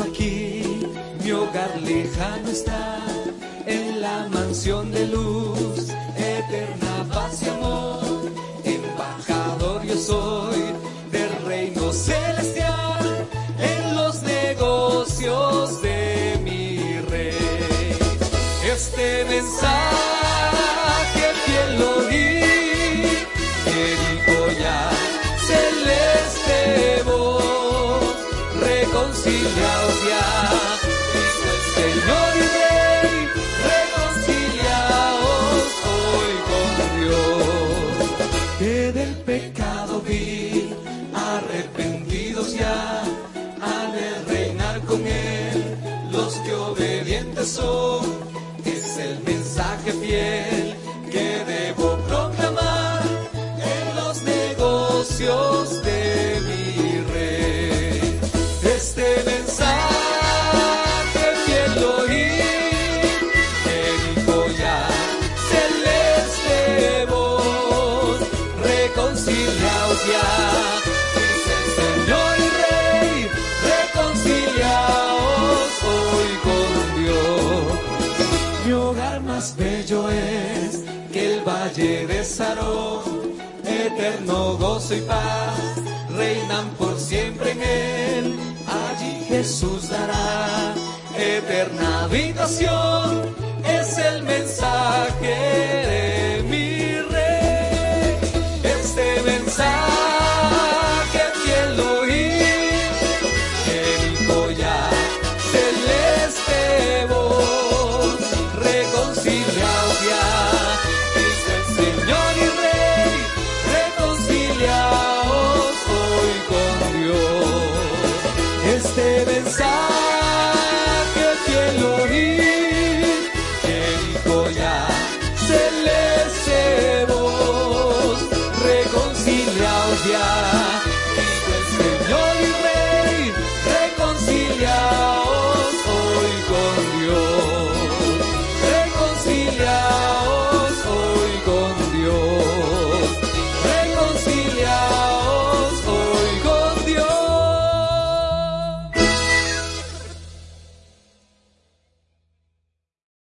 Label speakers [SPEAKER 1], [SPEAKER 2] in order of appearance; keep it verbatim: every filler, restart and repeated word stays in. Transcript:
[SPEAKER 1] aquí, mi hogar lejano está, en la mansión de luz, eterna paz y amor, embajador yo soy del reino celestial, en los negocios de mi rey. Este mensaje fiel lo di, que dijo ya celeste voz, reconciliaos ya, dice el Señor y Rey, reconciliaos hoy con Dios, que del pecado vil, arrepentidos ya, han de reinar con Él, los que obedientes son, es el mensaje fiel que debo proclamar en los negocios de mi Rey. Este mensaje fiel lo oí, que dijo ya celeste voz, reconciliaos ya, dice el Señor y Rey, reconciliaos hoy con Dios. Mi hogar más bello es que el valle de Sarón, eterno gozo y paz, reinan por siempre en él. Allí Jesús dará eterna habitación